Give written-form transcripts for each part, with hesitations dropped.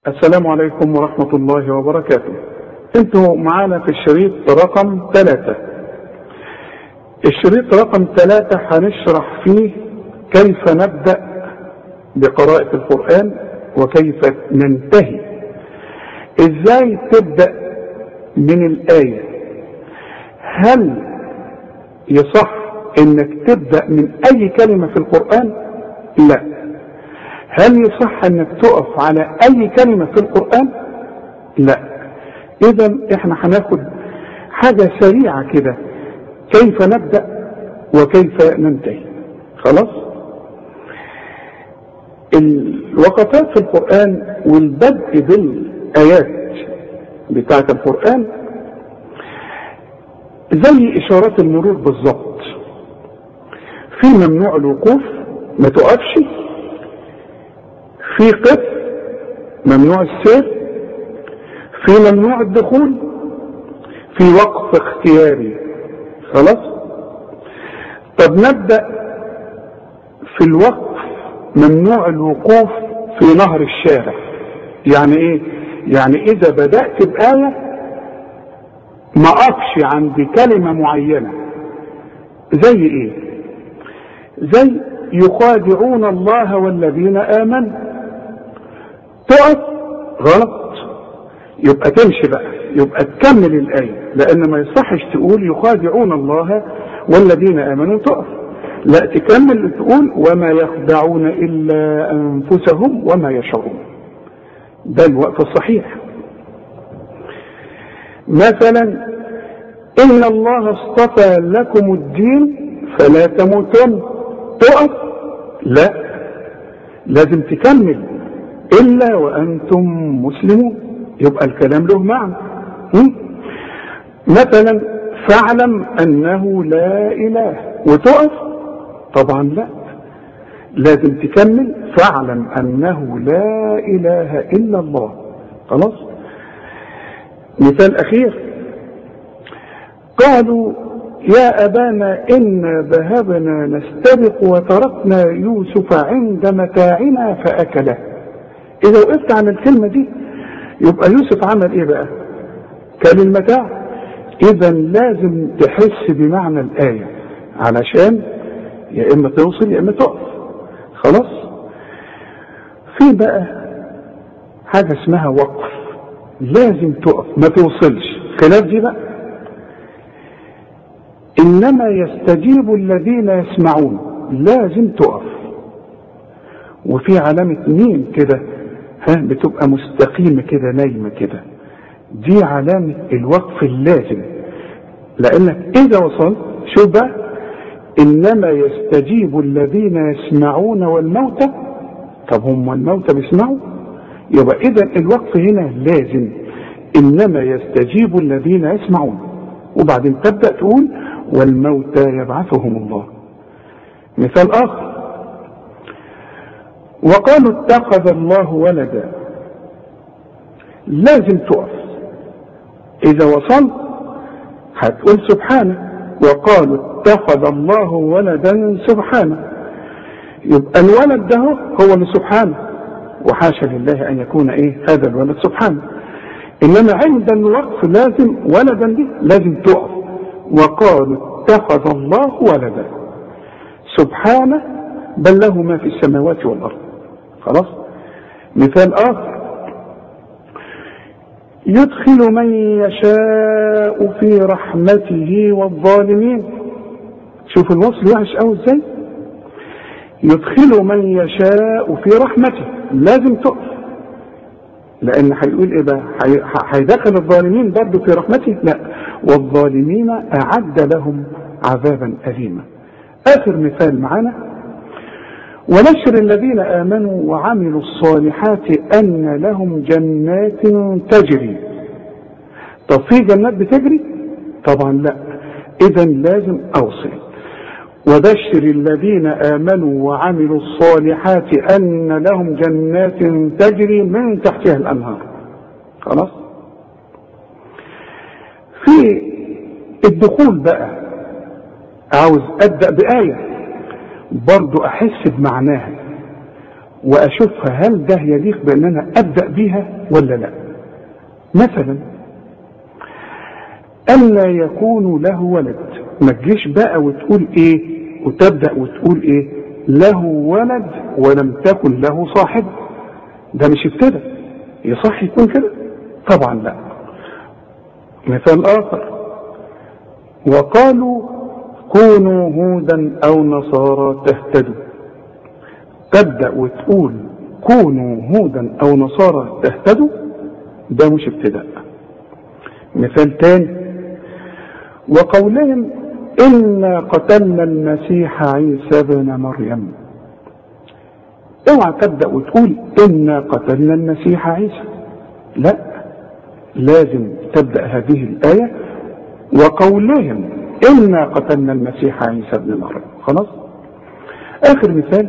السلام عليكم ورحمة الله وبركاته. انتوا معانا في الشريط رقم 3. الشريط رقم 3 هنشرح فيه كيف نبدأ بقراءة القرآن وكيف ننتهي. ازاي تبدأ من الآية؟ هل يصح انك تبدأ من اي كلمة في القرآن؟ لا. هل يصح انك تقف على اي كلمة في القرآن؟ لا. اذا احنا هناخد حاجة سريعة كده، كيف نبدأ وكيف ننتهي. خلاص؟ الوقفات في القرآن والبدء بالآيات بتاعة القرآن زي إشارات المرور بالظبط. في ممنوع الوقوف، ما تقفش. في قف، ممنوع السير. في ممنوع الدخول. في وقف اختياري. خلاص؟ طب نبدأ في الوقف. ممنوع الوقوف في نهر الشارع. يعني ايه؟ يعني اذا بدأت بآية ما اقفش عند كلمة معينة. زي ايه؟ زي يخادعون الله والذين آمنوا. تقف غلط، يبقى تمشي بقى، يبقى تكمل الآية، لأن ما يصحش تقول يخادعون الله والذين آمنوا تقف، لا تكمل تقول وما يخدعون إلا أنفسهم وما يشعرون. ده الوقت الصحيح. مثلا إن الله اصطفى لكم الدين فلا تموتن. تقف؟ لا، لازم تكمل إلا وأنتم مسلمون، يبقى الكلام له معنى. مثلا فاعلم أنه لا إله، وتقف؟ طبعا لا، لازم تكمل فاعلم أنه لا إله إلا الله. خلاص؟ مثال أخير، قالوا يا أبانا إنا ذهبنا نستبق وتركنا يوسف عند متاعنا فأكله. إذا وقفت عن الكلمة دي يبقى يوسف عمل إيه بقى؟ كان المتاع. إذا لازم تحس بمعنى الآية علشان يا إما توصل يا إما تقف. خلاص؟ في بقى حاجة اسمها وقف، لازم تقف ما توصلش. خلاف دي بقى، إنما يستجيب الذين يسمعون، لازم تقف. وفي علامة ميم كده بتبقى مستقيمة كده نايمة كده، دي علامة الوقف اللازم، لأنك إذا وصلت شوف بقى إنما يستجيب الذين يسمعون والموتى. طب هم الموتى بيسمعوا؟ يبقى إذا الوقف هنا لازم، إنما يستجيب الذين يسمعون، وبعدين تبدأ تقول والموتى يبعثهم الله. مثال آخر، وقالوا اتخذ الله ولدا. لازم تقف. إذا وصلت هتقول سبحانه، وقالوا اتخذ الله ولدا سبحانه، يبقى الولد ده هو اللي سبحانه، وحاشا لله أن يكون هذا الولد سبحانه. إنما عند الوقف لازم ولدا دي لازم تقف. وقالوا اتخذ الله ولدا سبحانه بل له ما في السماوات والأرض. خلاص؟ مثال آخر، يدخل من يشاء في رحمته والظالمين. شوف الوصل وحش قوي ازاي. يدخل من يشاء في رحمته، لازم تقف، لأن هيقول إيه بقى؟ هيدخل الظالمين برضه في رحمته؟ لا، والظالمين أعد لهم عذابا أليما. آخر مثال معنا، ونشر الذين آمنوا وعملوا الصالحات أن لهم جنات تجري. طب في جنات بتجري؟ طبعا لا، إذا لازم أوصل. وبشر الذين آمنوا وعملوا الصالحات أن لهم جنات تجري من تحتها الأنهار. خلاص؟ في الدخول بقى عاوز أبدأ بآية برضو أحس بمعناها، واشوفها هل ده يليق بان انا ابدأ بيها ولا لا. مثلا ألا يكون له ولد، ما تجيش بقى وتقول ايه وتبدأ وتقول ايه له ولد ولم تكن له صاحب، ده مش ابتدى. يصح يكون كده؟ طبعا لا. مثال آخر، وقالوا كونوا هودا أو نصارى تهتدوا، تبدأ وتقول كونوا هودا أو نصارى تهتدوا، ده مش ابتداء. مثال تاني، وقولهم إنا قتلنا المسيح عيسى بن مريم، اوعى تبدأ وتقول إنا قتلنا المسيح عيسى، لا، لازم تبدأ هذه الآية وقولهم إنا قتلنا المسيح عيسى بن مريم. خلاص. آخر مثال،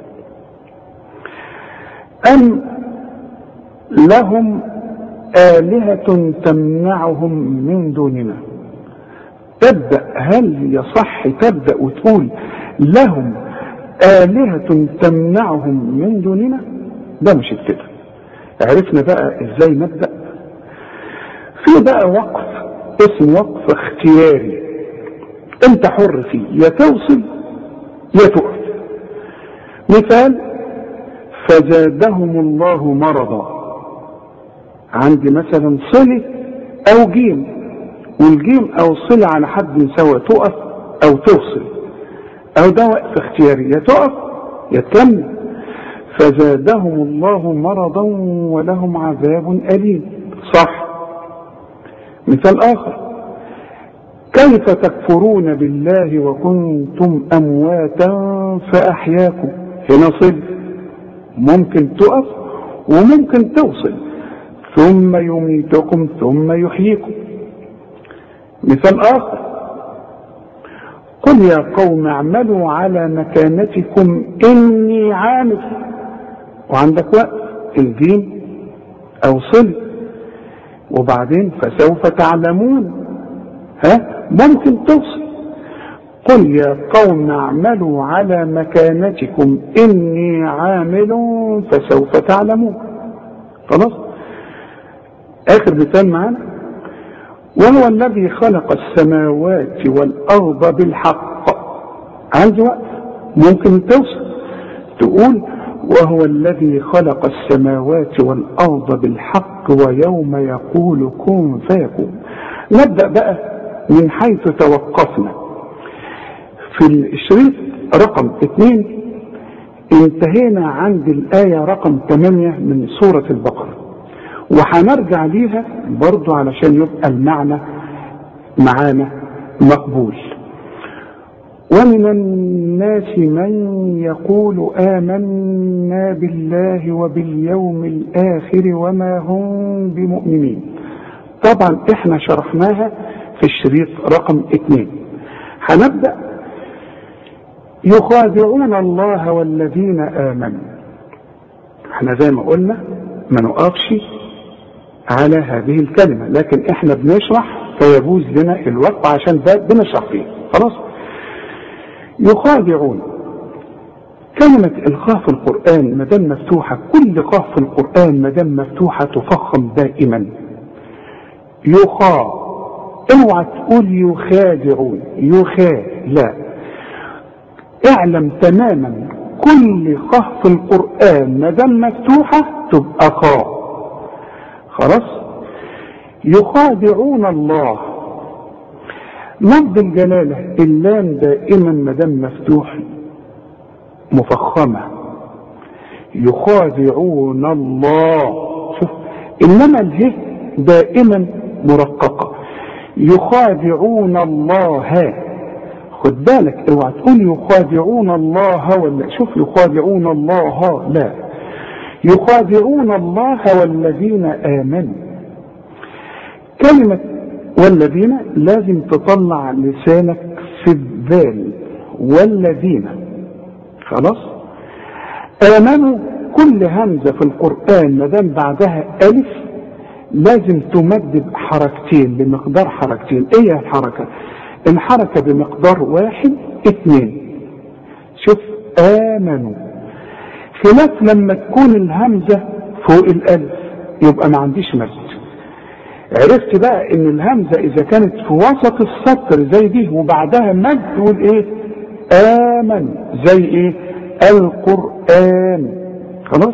أم لهم آلهة تمنعهم من دوننا، تبدأ هل يصح تبدأ وتقول لهم آلهة تمنعهم من دوننا؟ ده مش ابتداء. عرفنا بقى ازاي نبدأ. في بقى وقف اسم وقف اختياري، انت حر فيه، يا توصل يا تقف. مثال، فزادهم الله مرضا، عندي مثلا صلة او جيم، والجيم او صلة على حد سواء، تقف او توصل، او ده وقف اختياري، يا تقف يا تكمل. فزادهم الله مرضا ولهم عذاب أليم، صح. مثال آخر، كيف تكفرون بالله وكنتم أمواتا فأحياكم، هنا صل، ممكن تقف وممكن توصل، ثم يميتكم ثم يحييكم. مثال آخر، قل يا قوم اعملوا على مكانتكم إني عامل، وعندك وقت الجيم أو صل، وبعدين فسوف تعلمون، ممكن توصل. قل يا قوم اعملوا على مكانتكم إني عامل فسوف تعلمون. خلاص. آخر مثال معنا، وهو الذي خلق السماوات والأرض بالحق، عندي وقت ممكن توصل تقول وهو الذي خلق السماوات والأرض بالحق ويوم يقول كن فيكون. نبدأ بقى من حيث توقفنا في الشريط رقم 2، انتهينا عند الآية رقم 8 من سورة البقرة، وحنرجع ليها برضو علشان يبقى المعنى معانا مقبول. ومن الناس من يقول آمنا بالله وباليوم الآخر وما هم بمؤمنين. طبعا احنا شرحناها في الشريط رقم 2. هنبدأ، يخادعون الله والذين آمنوا. احنا زي ما قلنا ما نقفش على هذه الكلمة، لكن احنا بنشرح فيجوز لنا الوقت عشان ده بنشرح فيه. خلاص. يخادعون، كلمة الخاء في القرآن مدام مفتوحة، كل خاء في القرآن مدام مفتوحة تفخم دائما. يخاء، اوعى تقول يخادعون، لا، اعلم تماما كل خاء في القرآن مدام مفتوحة تبقى خاء. خلاص. يخادعون الله، لفظ الجلالة اللام دائما مدام مفتوح مفخمة، يخادعون الله. شوف، انما اله دائما مرققة، يخادعون الله. خد بالك، اوعى تقول يخادعون الله ولا، شوف، يخادعون الله، لا، يخادعون الله والذين آمنوا. كلمة والذين لازم تطلع لسانك في الذال، والذين. خلاص. آمنوا، كل همزة في القرآن مدام بعدها ألف لازم تمد بحركتين، بمقدار حركتين. ايه الحركة؟ الحركة بمقدار 1 2. شوف، آمنوا. خلاف لما تكون الهمزة فوق الألف يبقى ما عنديش مد. عرفت بقى ان الهمزة اذا كانت في وسط السطر زي دي وبعدها مد تقول ايه؟ آمن، زي ايه؟ القرآن. خلاص.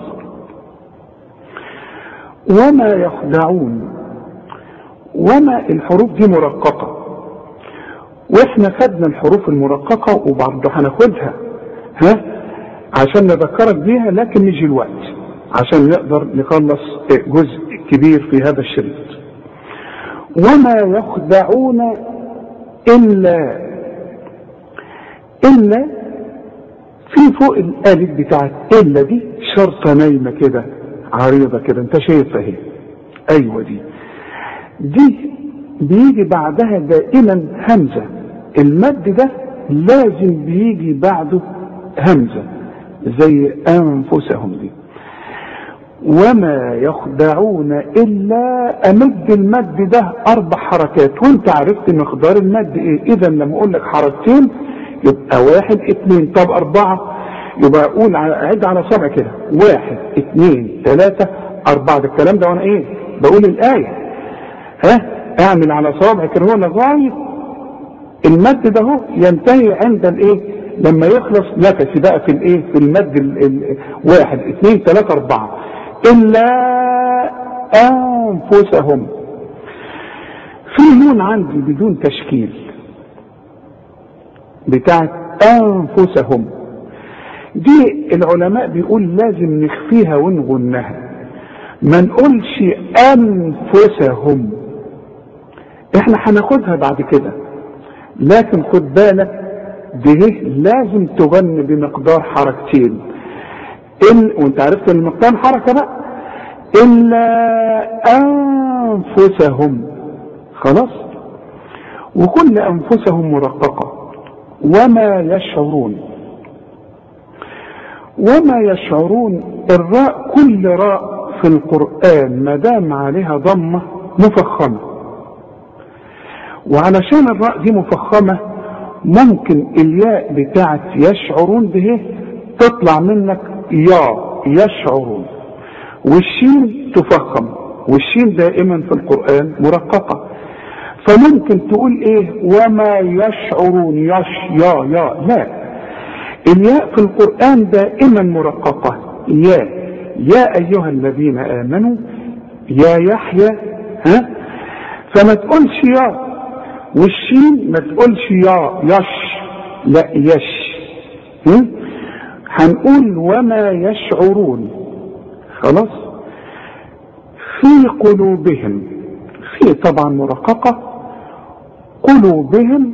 وما يخدعون، وما الحروف دي مرققة، واحنا خدنا الحروف المرققة وبرضه هناخدها عشان نذكرك بيها، لكن نيجي الوقت عشان نقدر نخلص جزء كبير في هذا الشريط. وما يخدعون إلا في فوق الآلف بتاعت إلا دي شرطة نايمة كده عريضة كده، انت شايفها اهي. ايوه دي بيجي بعدها دائما همزة. المد ده لازم بيجي بعده همزة زي أنفسهم دي. وما يخدعون إلا أمد المد ده 4 حركات، وانت عرفت مقدار المد ايه. اذا لما اقول لك حركتين يبقى 1 2، طب 4 يبقى اقول اعد على صبع كده 1 2 3 4. ده الكلام ده وانا ايه بقول الآية. اعمل على صوابع كده لغاية المد ده هو ينتهي عند الايه لما يخلص نفسي بقى في الايه في المد 1 2 3 4. إلا أنفسهم. في نون عندي بدون تشكيل بتاعت أنفسهم دي، العلماء بيقول لازم نخفيها ونغنها، ما نقولش أنفسهم. احنا هناخدها بعد كده، لكن خد بالك دي لازم تغني بمقدار حركتين. وانت عرفت المقدار حركة بقى. إلا أنفسهم. خلاص. وكل أنفسهم مرققة. وما يشعرون. وما يشعرون الراء، كل راء في القرآن ما دام عليها ضمة مفخمة، وعلشان الراء دي مفخمة ممكن الياء بتاعت يشعرون ده تطلع منك يا يشعرون، والشين تفخم، والشين دائما في القرآن مرققة، فممكن تقول ايه وما يشعرون يا لا، الياء في القرآن دائما مرققة. يا أيها الذين آمنوا يا يحيى، فما تقولش يا، والشين ما تقولش يا يش، لا يش. هنقول وما يشعرون. خلاص. في قلوبهم، في طبعا مرققة، قلوبهم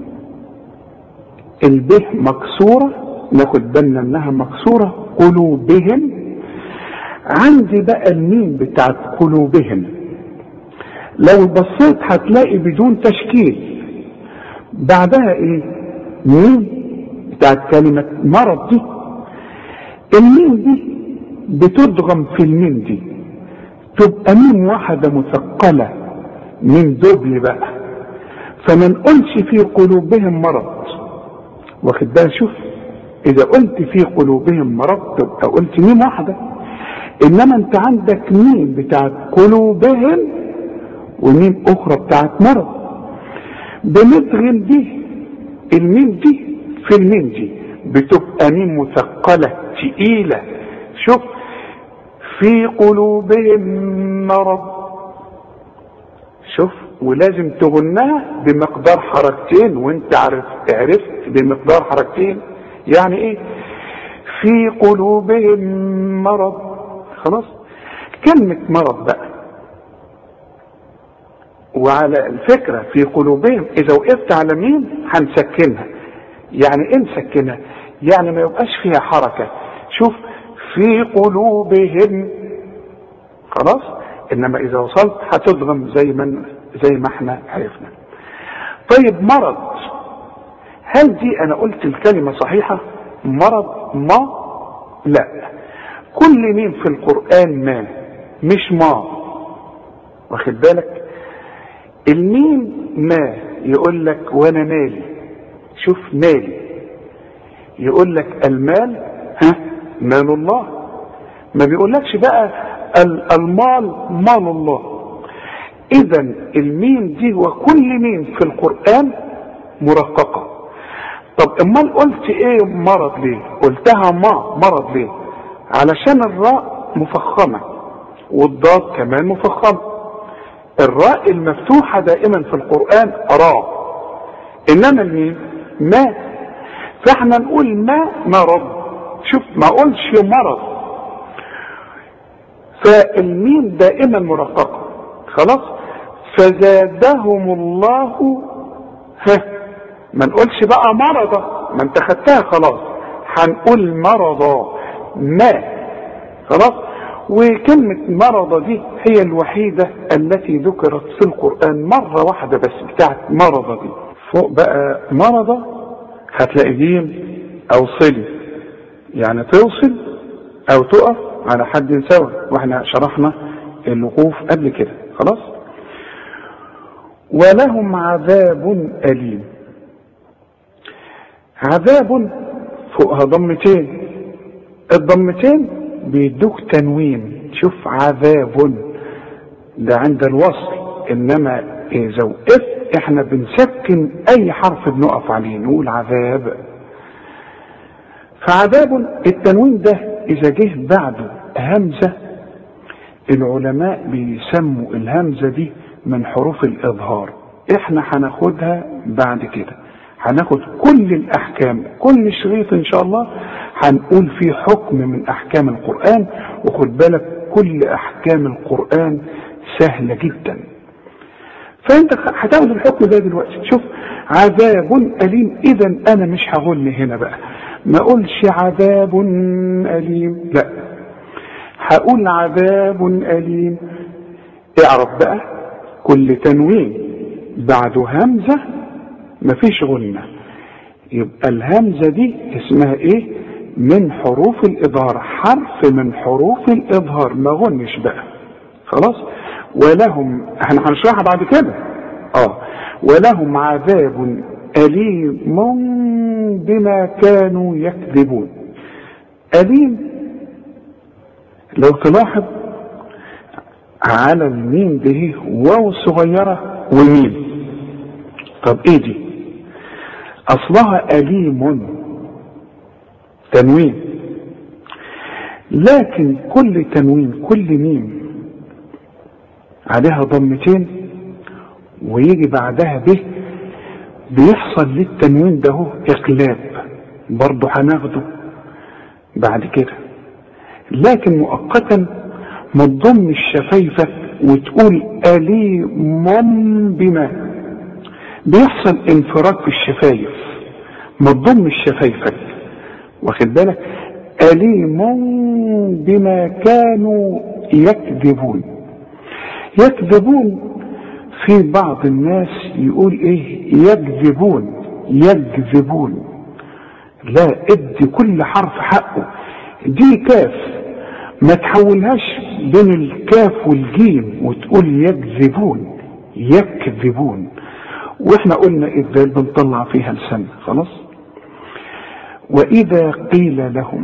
البه مكسورة، ناخد بالنا انها مكسورة. قلوبهم. عندي بقى الميم بتاعت قلوبهم لو بصيت هتلاقي بدون تشكيل، بعدها ايه ميم بتاعت كلمة مرض دي. الميم دي بتدغم في الميم دي تبقى ميم واحدة مثقلة، ميم دبل بقى، فما نقولش في قلوبهم مرض. واخد بالك؟ شوف اذا قلت في قلوبهم مرض تبقى قلت ميم واحدة، انما انت عندك ميم بتاعت قلوبهم وميم اخرى بتاعت مرض، بندغم دي الميم دي في الميم دي بتبقى ميم مثقلة تقيلة. شوف في قلوبهم مرض، شوف، ولازم تغنها بمقدار حركتين، وانت عرفت بمقدار حركتين يعني ايه في قلوبهم مرض. خلاص. كلمة مرض بقى، وعلى الفكرة في قلوبهم اذا وقفت على مين هنسكنها. يعني ايه نسكنها؟ يعني ما يبقاش فيها حركة. شوف في قلوبهم. خلاص. انما اذا وصلت هتضغم زي ما احنا عرفنا. طيب مرض، هل دي انا قلت الكلمة صحيحة؟ مرض ما؟ لا، كل ميم في القرآن ما، مش ما. واخد بالك؟ الميم ما يقول لك وانا مالي. شوف مالي، يقول لك المال مال الله. ما بيقولكش بقى المال مال الله. اذا الميم دي وكل ميم في القرآن مرققة. طب امال قلت ايه مرض ليه؟ قلتها مرض ليه؟ علشان الراء مفخمة والضاد كمان مفخمة. الراء المفتوحة دائما في القرآن راء، انما الميم ما، فاحنا نقول ما مرض. شوف ما قولش مرض، فالميم دائما مرققة. خلاص. فزادهم الله ما نقولش بقى مرضى، ما انت خدتها خلاص، هنقول مرضى ما. خلاص. وكلمة مرضى دي هي الوحيدة التي ذكرت في القرآن مرة واحدة بس، بتاعت مرضى دي. فوق بقى مرضى هتلاقي جيم او صلي، يعني توصل او تقف على حد سواء، واحنا شرحنا الوقوف قبل كده. خلاص. ولهم عذاب أليم. عذاب فوقها ضمتين، الضمتين بيدوك تنوين. شوف عذاب ده عند الوصل، انما اذا وقف احنا بنسكن اي حرف بنقف عليه نقول عذاب. فعذاب التنوين ده اذا جه بعده همزة، العلماء بيسموا الهمزة دي من حروف الإظهار. احنا هناخدها بعد كده، هناخد كل الأحكام، كل شريط إن شاء الله هنقول فيه حكم من أحكام القرآن. وخد بالك كل أحكام القرآن سهلة جدا، فأنت هتاخد الحكم ده دلوقتي. شوف عذاب أليم، إذا أنا مش هقول هنا بقى ما أقولش عذاب أليم، لا، هقول عذاب أليم. اعرف بقى كل تنوين بعده همزة مفيش غنة، يبقى الهمزة دي اسمها ايه؟ من حروف الإظهار، حرف من حروف الإظهار، ما غنش بقى. خلاص. ولهم، احنا هنشرحها بعد كده. ولهم عذاب أليم بما كانوا يكذبون. أليم لو تلاحظ على الميم دي واو صغيرة وميم. طب ايه دي؟ اصلها أليم تنوين، لكن كل تنوين كل ميم عليها ضمتين ويجي بعدها به، بيحصل للتنوين ده اقلاب، برضه هناخده بعد كده. لكن مؤقتا ما تضم شفايفك وتقول أليم بما، بيحصل انفراج في الشفايف، ما تضم شفايفك، واخد بالك؟ أليم بما كانوا يكذبون. يكذبون في بعض الناس يقول ايه؟ يكذبون. لا، ادي كل حرف حقه. دي كاف، ما تحولهاش بين الكاف والجيم وتقول يكذبون. واحنا قلنا الذال بنطلع فيها لسان. خلاص. واذا قيل لهم،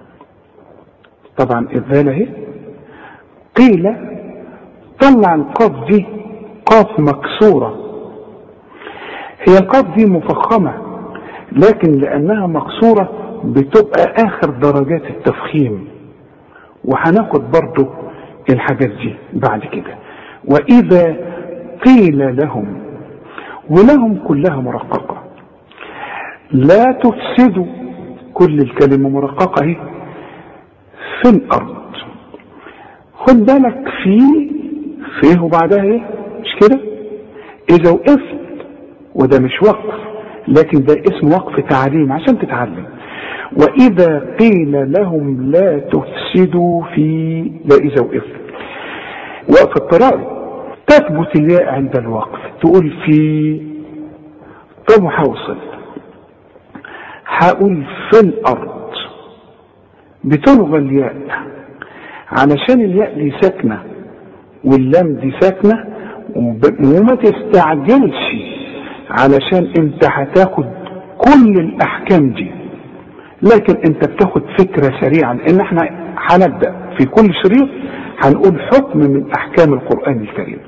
طبعا الذال اهي، قيل طلع القاف دي قاف مكسورة. هي القاف دي مفخمة، لكن لانها مكسورة بتبقى اخر درجات التفخيم، وهناخد برضو الحاجات دي بعد كده. واذا قيل لهم، ولهم كلها مرققة. لا تفسدوا، كل الكلمة مرققة اهي، في الارض. خد بالك فيه وبعدها ايه؟ مش كده؟ اذا وقفت، وده مش وقف لكن ده اسم وقف تعليم عشان تتعلم. واذا قيل لهم لا تفسدوا في، لا اذا وقفت، وقف الطرائق تثبت الياء عند الوقف، تقول في. طب وحوصل، هقول في الارض، بتلغى الياء علشان الياء دي ساكنه واللام دي ساكنه، وما تستعجلش علشان انت هتاخد كل الاحكام دي. لكن انت بتاخد فكرة سريعة، لان احنا هنبدأ في كل شريط هنقول حكم من احكام القرآن الكريم.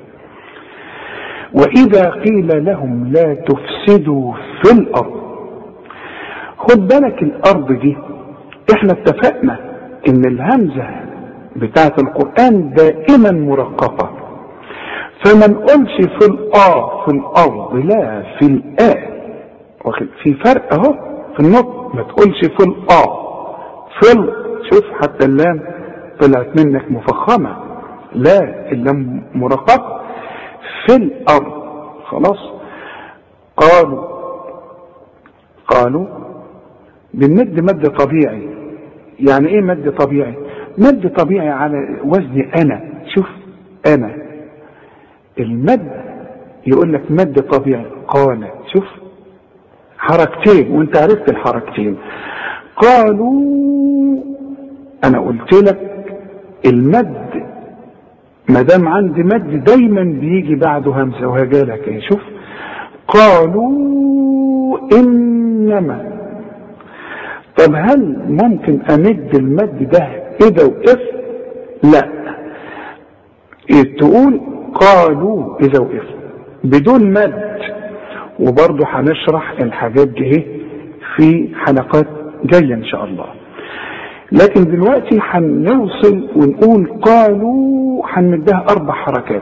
واذا قيل لهم لا تفسدوا في الارض، خد بالك الارض دي احنا اتفقنا ان الهمزة بتاعة القرآن دائما مرققة، فما نقولش في الارض، لا في في فرق اهو في النطق، ما تقولش في شوف حتى اللام طلعت منك مفخمة، لا اللام مرققة في الارض. خلاص. قالوا بالمد مد طبيعي. يعني ايه مد طبيعي؟ مد طبيعي على وزن انا. شوف انا المد يقول لك مد طبيعي. قال شوف حركتين وانت عرفت الحركتين. قالوا انا قلت لك المد ما دام عندي مد دايما بيجي بعده همزه، وهجالك ايه. شوف قالوا انما. طب هل ممكن امد المد ده اذا وقف؟ لا، تقول قالوا اذا وقف بدون مد. وبرضه هنشرح الحاجات دي في حلقات جايه ان شاء الله. لكن دلوقتي هنوصل ونقول قالوا، هنمدها 4 حركات.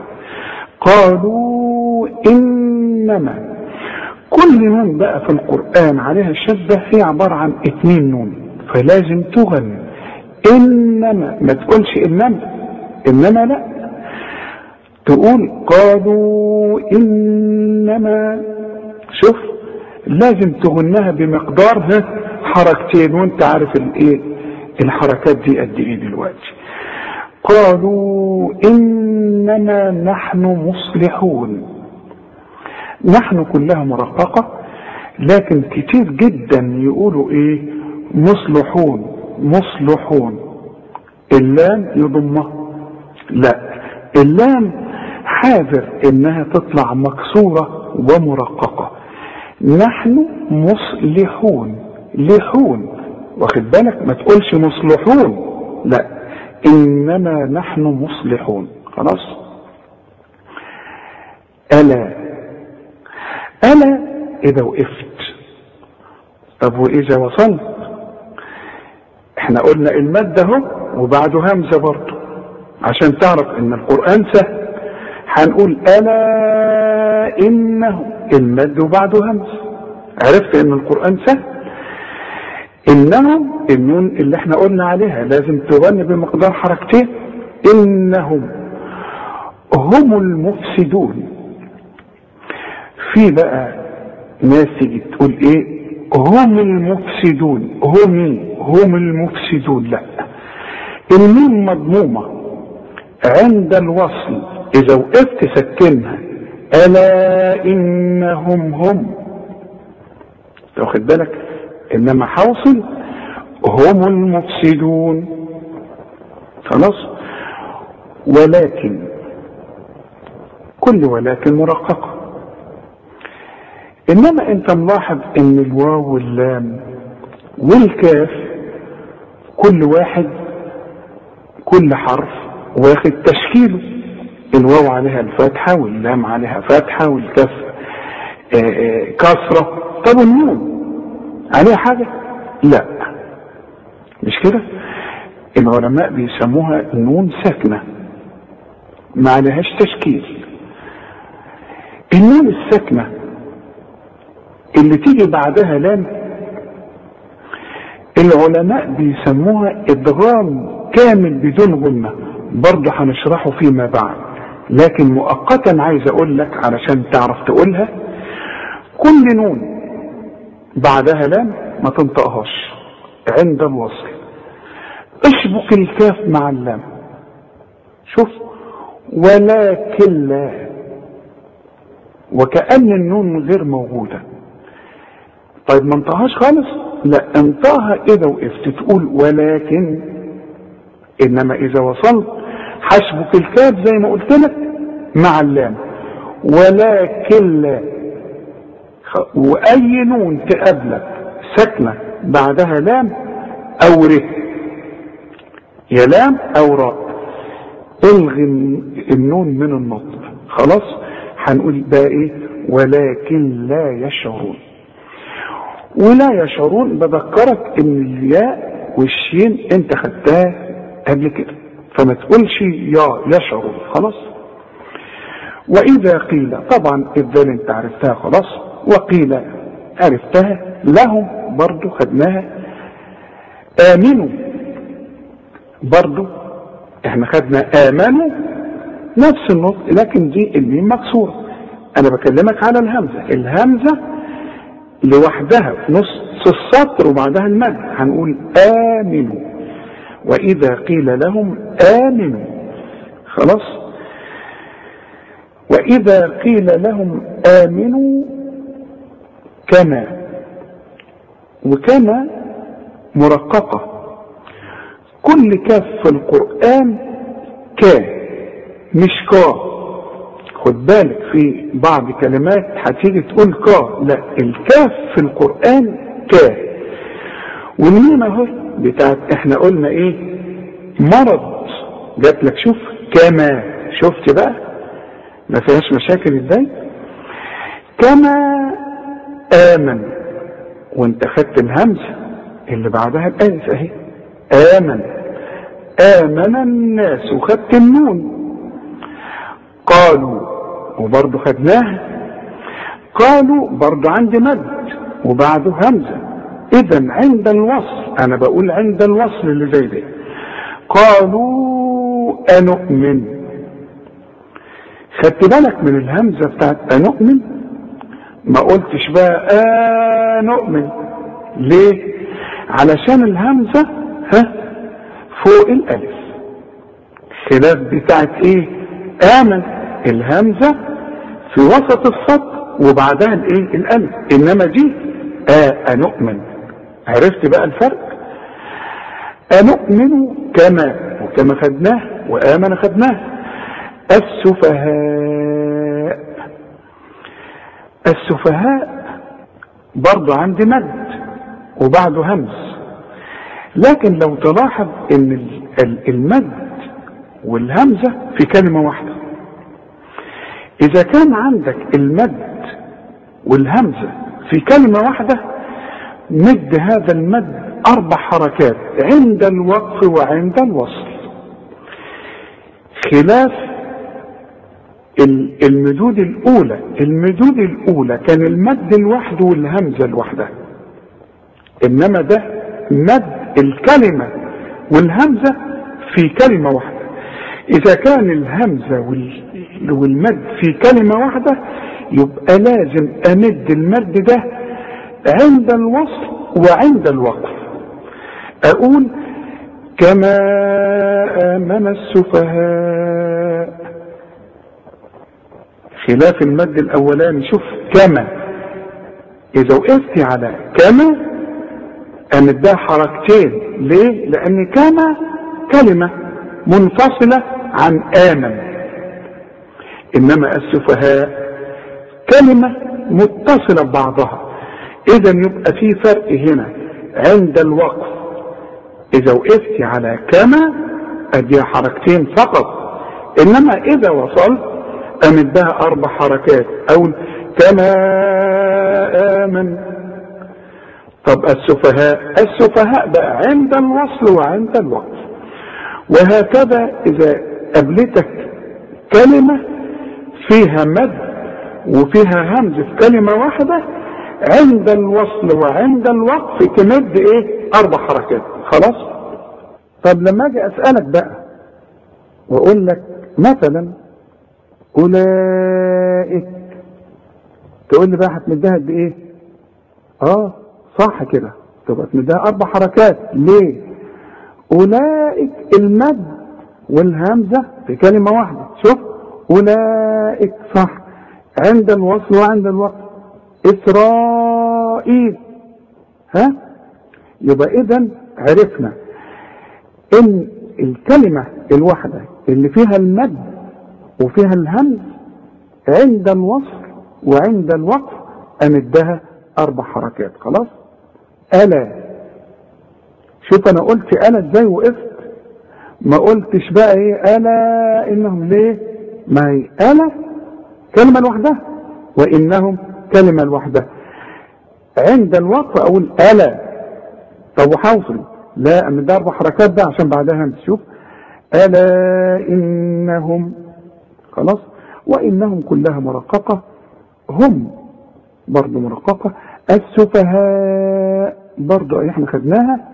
قالوا انما. كل نون بقى في القرآن عليها شدة هي عبارة عن 2 نون، فلازم تغن. انما ما تقولش انما لا، تقول قالوا انما. شوف لازم تغنها بمقدار حركتين، وانت عارف الايه الحركات دي قد ايه دلوقتي. قالوا انما نحن مصلحون. نحن كلها مرققة، لكن كتير جدا يقولوا ايه مصلحون. اللام يضمها، لا اللام حاذر انها تطلع مكسورة ومرققة. نحن مصلحون، واخد بالك، ما تقولش مصلحون، لا انما نحن مصلحون. خلاص. ألا إذا وقفت. طب وإذا وصلت؟ احنا قلنا المد اهو وبعده همزة برضه عشان تعرف ان القرآن سهل. هنقول ألا إنه المد وبعده همزة، عرفت ان القرآن سهل. إنهم النون اللي احنا قلنا عليها لازم تغني بمقدار حركتين. إنهم هم المفسدون. في بقى ناس تيجي تقول ايه هم المفسدون، هم المفسدون. لا، الميم مضمومة عند الوصل، اذا وقفت سكنها. الا انهم هم، واخد بالك، انما حوصل هم المفسدون. خلاص. ولكن كل ولكن مرققة. انما انت ملاحظ ان الواو واللام والكاف كل واحد كل حرف واخد تشكيله. الواو عليها الفتحة واللام عليها فتحة والكاف كسرة. طب النون عليها حاجة؟ لا، مش كده. العلماء بيسموها نون ساكنة ما عليهاش تشكيل. النون الساكنة اللي تيجي بعدها لام العلماء بيسموها ادغام كامل بدون غنة، برضه هنشرحه فيما بعد. لكن مؤقتا عايز اقول لك علشان تعرف تقولها، كل نون بعدها لام ما تنطقهاش عند الوصل. اشبك الكاف مع اللام. شوف ولكن لا، وكأن النون غير موجودة. طيب ما انطقهاش خالص؟ لا، انطقها اذا وقفت تقول ولكن. انما اذا وصلت حسبك الكاف زي ما قلت لك مع اللام. ولكن لا. واي نون تقابلك ساكنه بعدها لام او ر، يا لام او راء، الغي النون من النطق. خلاص هنقول بقى ايه؟ ولكن لا يشعرون. ولا يشعرون بذكرك ان الياء والشين انت خدتها قبل كده، فما تقولش يا يشعرون. خلاص. واذا قيل، طبعا الذال انت عرفتها خلاص، وقيل عرفتها، لهم برضو خدناها، امنوا برضو احنا خدنا امنوا نفس النطق، لكن دي الميم مكسوره. انا بكلمك على الهمزه، الهمزه لوحدها في نص السطر وبعدها المد هنقول امنوا. واذا قيل لهم امنوا. خلاص. واذا قيل لهم امنوا كما، وكما مرققه، كل كاف في القرآن كا مش كا. خد بالك في بعض كلمات هتيجي تقول كا، لا، الكاف في القرآن كا. والميم اهو بتاعت احنا قلنا ايه؟ مرض، جات لك شوف كما، شفت بقى ما فيهاش مشاكل ازاي؟ كما آمن، وانت خدت الهمزة اللي بعدها الالف اهي، آمن، آمن الناس، وخدت النون. قالوا وبرضو خدناها، قالوا برضو عندي مد وبعده همزة. اذا عند الوصل، انا بقول عند الوصل اللي زي ده، قالوا أنؤمن. خدت بالك من الهمزة بتاعت أنؤمن؟ ما قلتش بقى أنؤمن ليه؟ علشان الهمزة فوق الالف، خلاف بتاعت ايه؟ امن، الهمزة في وسط السطر وبعدها الايه؟ الالف. انما دي انؤمن. عرفت بقى الفرق؟ انؤمن كما، وكما خدناه، وامن خدناه. السفهاء، السفهاء برضو عندي مد وبعده همز، لكن لو تلاحظ ان المد والهمزة في كلمة واحدة. اذا كان عندك المد والهمزة في كلمة واحدة، مد هذا المد 4 حركات عند الوقف وعند الوصل، خلاف المدود الاولى. المدود الاولى كان المد لوحده والهمزة لوحدها، انما ده مد الكلمة والهمزة في كلمة واحدة. اذا كان الهمزة والمد في كلمة واحدة، يبقى لازم امد المد ده عند الوصل وعند الوقف. اقول كما آمن السفهاء، خلاف المد الاولاني. شوف كما، اذا وقفت على كما امدها حركتين. ليه؟ لان كما كلمة منفصلة عن آمن، انما السفهاء كلمة متصلة ببعضها. اذا يبقى في فرق هنا عند الوقف. اذا وقفت على كما اديها حركتين فقط، انما اذا وصلت امدها 4 حركات، اقول كما آمن. طب السفهاء، السفهاء بقى عند الوصل وعند الوقف. وهكذا اذا قابلتك كلمة فيها مد وفيها همز في كلمة واحدة، عند الوصل وعند الوقف تمد ايه؟ 4 حركات. خلاص. طب لما اجي اسألك بقى واقول لك مثلا اولئك، تقول لي بقى هتمدها قد ايه؟ صح كده، تبقى تمدها 4 حركات. ليه؟ اولئك المد والهمزة في كلمة واحدة. شوف اولئك صح عند الوصل وعند الوقف. اسرائيل، يبقى اذا عرفنا ان الكلمة الواحدة اللي فيها المد وفيها الهمز عند الوصل وعند الوقف امدها 4 حركات. خلاص. ألا، شوف انا قلت الا ازاي وقفت، ما قلتش بقى ايه الا انهم، ليه؟ ما هي الا كلمه لوحدها وانهم كلمه لوحدها. عند الوقف اقول الا، طب وحوصل لا من ده 4 حركات ده عشان بعدها همس. شوف الا انهم، خلاص، وانهم كلها مرققه، هم برضو مرققه، السفهاء برضو احنا خدناها،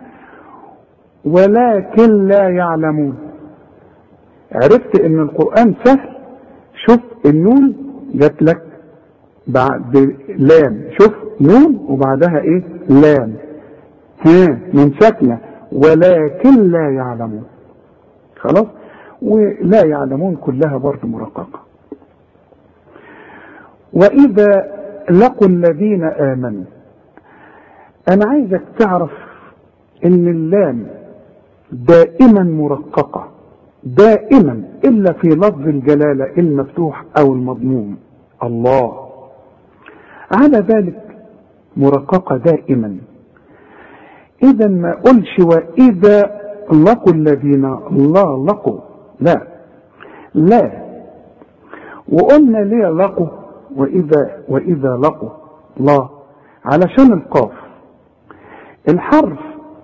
ولكن لا يعلمون. عرفت ان القرآن سهل. شوف النون جات لك بعد لام، شوف نون وبعدها ايه؟ لام، ها من ساكنه، ولكن لا يعلمون، خلاص، ولا يعلمون كلها برضو مرققه. واذا لقوا الذين امنوا، انا عايزك تعرف ان اللام دائما مرققة، دائما إلا في لفظ الجلالة المفتوح أو المضموم الله، على ذلك مرققة دائما. إذا ما قلش وإذا لقوا الذين، لا لقوا، لا لا. وقلنا ليه لقوا وإذا لقوا لا؟ علشان القاف الحرف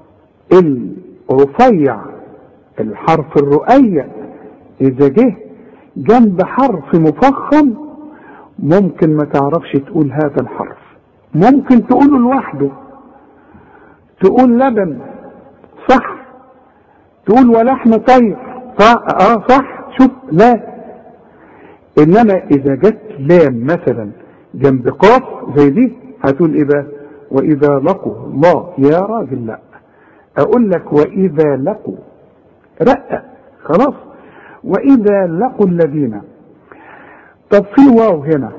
الرفيع، الحرف الرؤية إذا جه جنب حرف مفخم ممكن ما تعرفش تقول هذا الحرف، ممكن تقوله لوحده، تقول لبن صح، تقول ولحم طير صح، شوف لا. إنما إذا جت لام مثلا جنب قاف زي دي هتقول إيه بقى؟ وإذا لقوا الله، يا راجل لا، اقول لك واذا لقوا، رقق، خلاص، واذا لقوا الذين. طب في واو هنا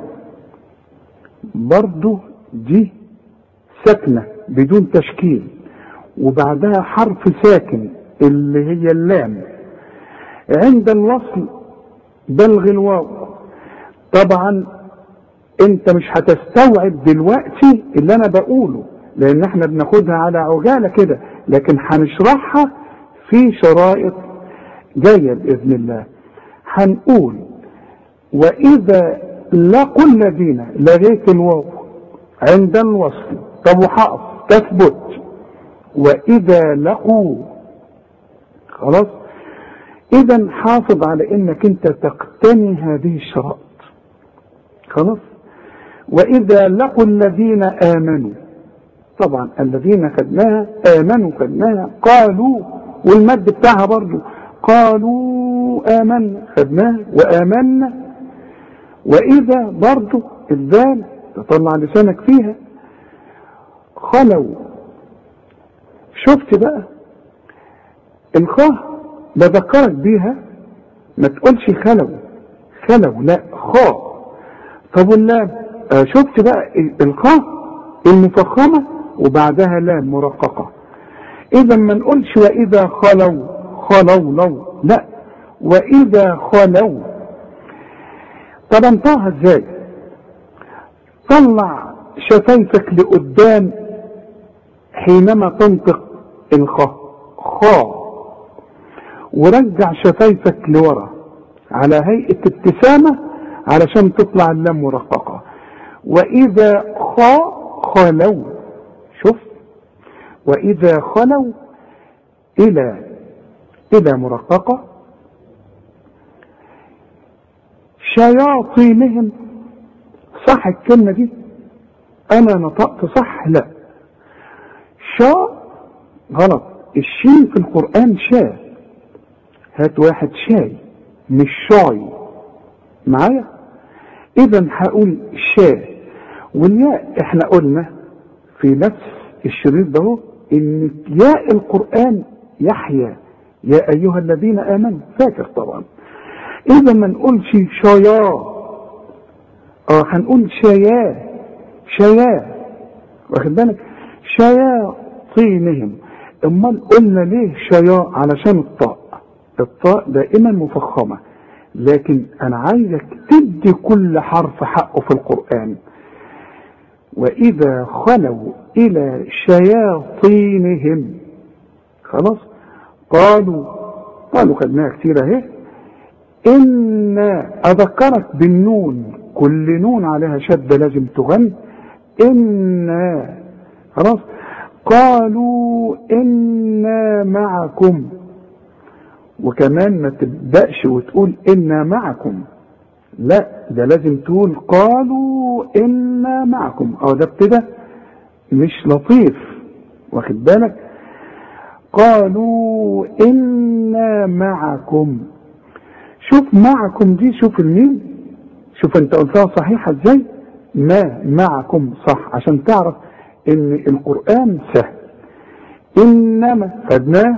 برضو دي ساكنه بدون تشكيل وبعدها حرف ساكن اللي هي اللام، عند الوصل بلغ الواو. طبعا انت مش هتستوعب دلوقتي اللي انا بقوله لان احنا بناخدها على عجاله كده، لكن هنشرحها في شرائط جايه باذن الله. هنقول واذا لقوا الذين، لغيت الواو عند الوصل، طب وحقف تثبت واذا لقوا، خلاص. اذا حافظ على انك انت تقتني هذه الشرائط، خلاص. واذا لقوا الذين امنوا، طبعا الذين خدناها، امنوا خدناها، قالوا والمد بتاعها برضو قالوا امنا خدناها وامنا. واذا برضو الذال تطلع لسانك فيها، خلوا. شفت بقى الخاء بذكرك بيها، ما تقولش خلوا لا، خاء. طب واللام شفت بقى الخاء المفخمه وبعدها لام مرققه. اذا ما نقولش واذا خلوا لو، لا، واذا خلوا. طب انطقها ازاي؟ طلع شفايفك لقدام حينما تنطق الخاء، خاء، ورجع شفايفك لورا على هيئة ابتسامة علشان تطلع اللام مرققة. واذا خلوا، شوف، واذا خلوا الى مرققة. شياطينهم، صح الكلمة دي؟ انا نطقت صح؟ لا، غلط. الشين في القرآن شا، هات واحد شاي مش شاي معايا. اذا هقول شا. والياء احنا قلنا في نفس الشريط ده ان ياء القرآن يحيى، يا ايها الذين امنوا، فاكر طبعا. اذا ما نقولش شيا، هنقول شيا، واخد بالك؟ شياطينهم. امال قلنا ليه شيا؟ علشان الطاء دائما مفخمة، لكن انا عايزك تدي كل حرف حقه في القرآن. واذا خلوا الى شياطينهم، خلاص. قالوا خدناها كتير اهي. إنا أذكرك بالنون، كل نون عليها شدة لازم تغن. إنا خلاص. قالوا إنا معكم، وكمان ما تبدأش وتقول إنا معكم، لا ده لازم تقول قالوا إنا معكم. ده كده مش لطيف، واخد بالك؟ قالوا إنا معكم. شوف معكم دي، شوف الميم، شوف انت قلتها صحيحة ازاي. ما معكم صح، عشان تعرف ان القرآن سهل. إنما خدناه.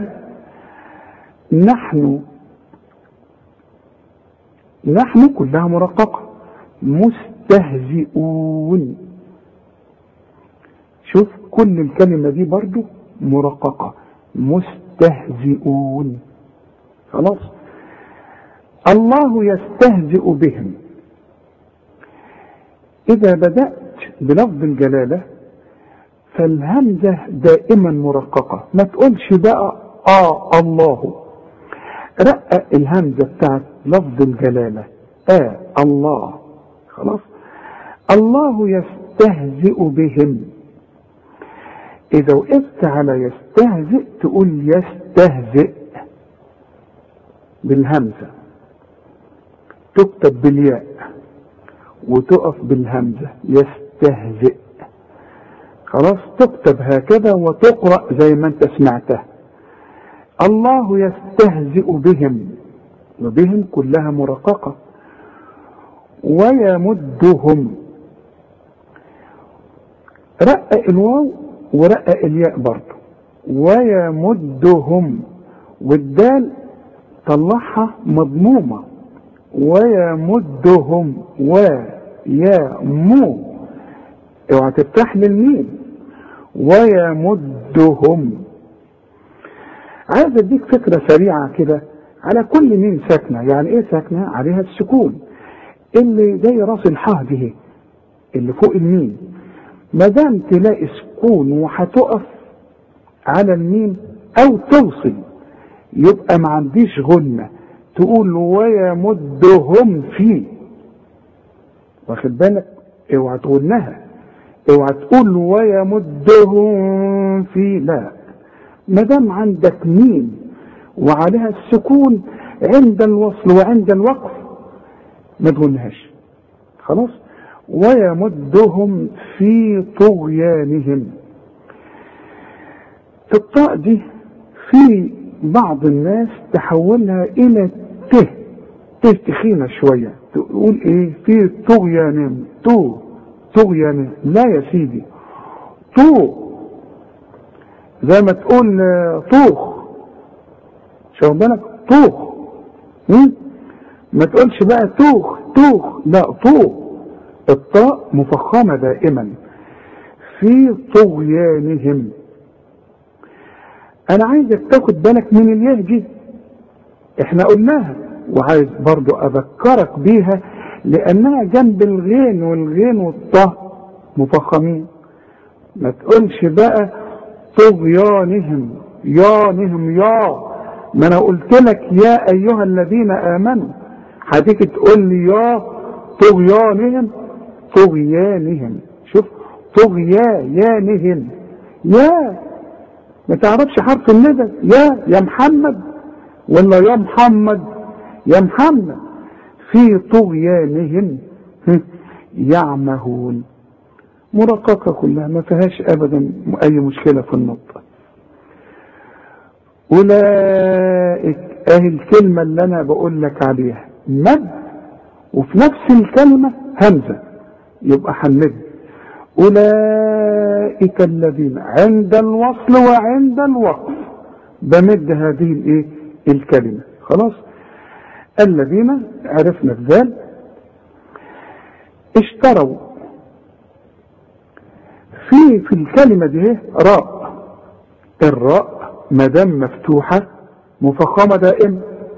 نحن كلها مرققة. مستهزئون، شوف كل الكلمة دي برضو مرققة. مستهزئون خلاص. الله يستهزئ بهم. إذا بدأت بلفظ الجلالة فالهمزة دائما مرققة، ما تقولش بقى الله. رقق الهمزة بتاعت لفظ الجلالة الله خلاص. الله يستهزئ بهم. إذا وقفت على يستهزئ تقول يستهزئ بالهمزة، تكتب بالياء وتقف بالهمزة يستهزئ خلاص. تكتب هكذا وتقرأ زي ما انت سمعتها. الله يستهزئ بهم، وبهم كلها مرققة. ويمدهم، رقق الواو ورقق الياء برضه. ويمدهم، والدال طلعها مضمومة. ويمدهم، ويمو، اوعى تفتح لي الميم. ويمدهم. عايز اديك فكرة سريعة كده على كل ميم ساكنة. يعني ايه ساكنة؟ عليها السكون اللي زي راس الحاء دي اللي فوق الميم. ما دام تلاقي سكون وهتقف على الميم او توصل يبقى ما عنديش غنة، تقول ويمدهم فيه، واخد بالك؟ اوعى تغنها، اوعى تقول ويمدهم فيه، لا. ما دام عندك ميم وعليها السكون عند الوصل وعند الوقف ما تغنهاش خلاص. ويمدهم في طغيانهم. الطاء دي في بعض الناس تحولها الى ت تخينة شوية، تقول ايه؟ في طغيانهم. طغيانهم، لا يا سيدي. زي ما تقول طوخ، شوف بالك، طوخ. ما تقولش بقى توخ، لا، طوخ. الطاء مفخمة دائما. في طغيانهم. انا عايزك تاخد بالك من الياء دي، احنا قلناها وعايز برضو اذكرك بيها لانها جنب الغين، والغين والطاء مفخمين. ما تقولش بقى طغيانهم، يانهم ما انا قلت لك يا ايها الذين امنوا، هتيجي تقول لي يا طغيانهم. شوف، طغيانهم، يا ما تعرفش حرف الندى، يا محمد ولا يا محمد؟ يا محمد. في طغيانهم يعمهون. مرققة كلها ما فيهاش ابدا اي مشكلة في النطق. اولئك اهي الكلمة اللي انا بقول لك عليها مد، وفي نفس الكلمة همزة، يبقى هنمد. اولئك الذين عند الوصل وعند الوقف بمد هذه الايه الكلمة خلاص. الذين عرفنا الذال. اشتروا، في الكلمة دي راء. الراء ما دام مفتوحة مفخمة دائما،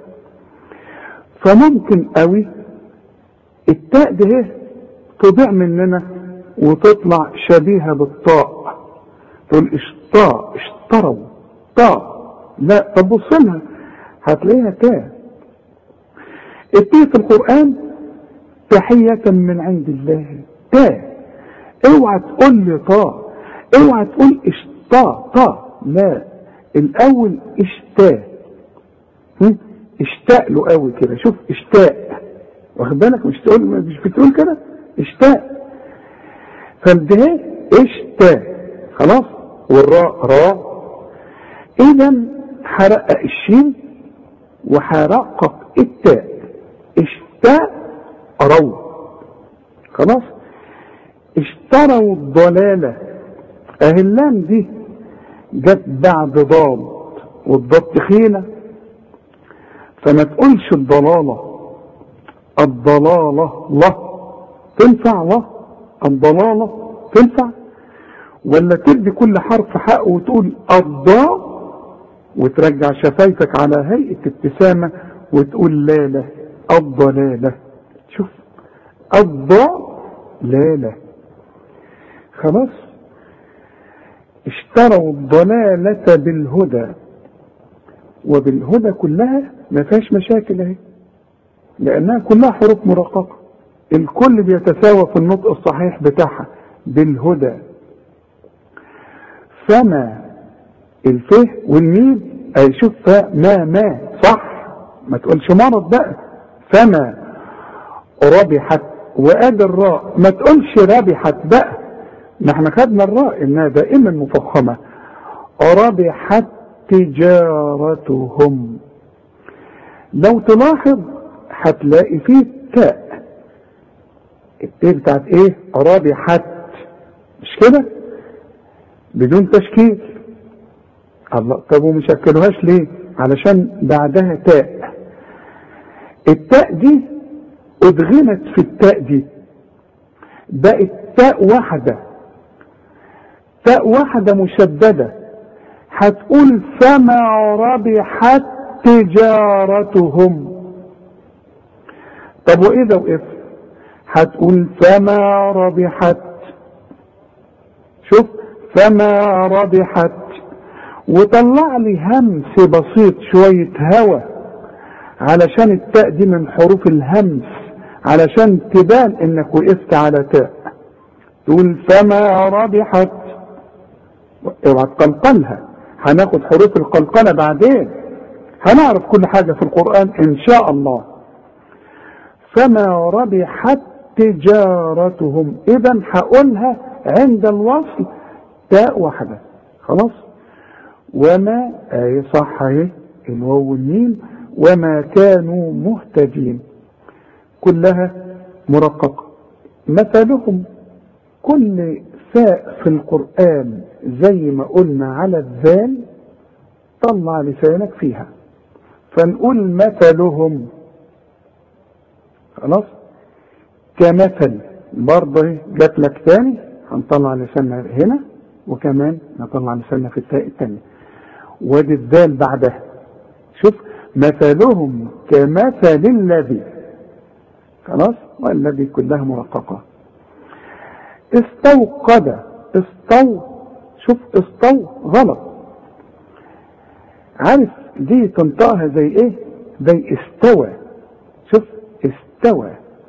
فممكن قوي التاء دي تضيع مننا وتطلع شبيهة بالطاء، تقول اشتروا، لا، طب بص لها هتلاقيها تاء. التاء في القرآن تحية من عند الله، تاء. اوعى تقول لي طاء، اوعى تقول اشطاء طاء، لا، الاول اشتاء. اشتاق له قوي كده، شوف اشتاق، واخد بالك؟ مش بتقول كده اشتاق. فالده اشتاق خلاص، والراء راء. اذا حرقق الشين وحرقق التاء، اشتاق رو. خلاص. اشتروا الضلالة، اهي اللام دي جت بعد ضاد، والضاد تخينة، فما تقولش الضلالة، الضلالة لا تنفع، لا الضلالة تنفع، ولا تدي كل حرف حق وتقول الضاء وترجع شفايفك على هيئة ابتسامة وتقول لا لا الضلالة. شوف الضاء لا لا. خلاص. اشتروا الضلالة بالهدى، وبالهدى كلها ما فيهاش مشاكل اهي، لانها كلها حروف مرققة، الكل بيتساوى في النطق الصحيح بتاعها بالهدى. فما الفه والميم، اي شوف ما صح، ما تقولش مرض بقى، فما ربحت. وادي الراء ما تقولش ربحت بقى، ما احنا خدنا الراء انها دائما مفخمة. ربحت تجارتهم. لو تلاحظ هتلاقي فيه تاء، التاء بتاعت ايه؟ ربحت، مش كده؟ بدون تشكيل. الله، طب ومشكلوهاش ليه؟ علشان بعدها تاء. التاء دي ادغمت في التاء دي، بقت تاء واحدة، تاء واحدة مشددة. هتقول فما ربحت تجارتهم. طب واذا وقف هتقول فما ربحت. شوف فما ربحت، وطلع لي همس بسيط شوية هوا، علشان التاء دي من حروف الهمس، علشان تبان انك وقفت على تاء. تقول فما ربحت، اوعى تقلقلها، هناخد حروف القلقلة بعدين، هنعرف كل حاجة في القرآن ان شاء الله. فما ربحت تجارتهم، اذا هقولها عند الوصل تاء واحدة. خلاص. وما اي صح اهي الواو والميم، وما كانوا مهتدين، كلها مرققة. مثلهم، كل فاء في القرآن زي ما قلنا على الذال طلع لسانك فيها، فنقول مثلهم. خلاص. كمثل برضه جات لك تاني، هنطلع لساننا هنا، وكمان نطلع لساننا في التاء التانية، وادي الذال بعدها. شوف مثلهم كمثل الذي. خلاص. والذي كلها مرققة. استوقد، شوف غلط. عارف دي تنطقها زي ايه؟ زي استوى. شوف استوى،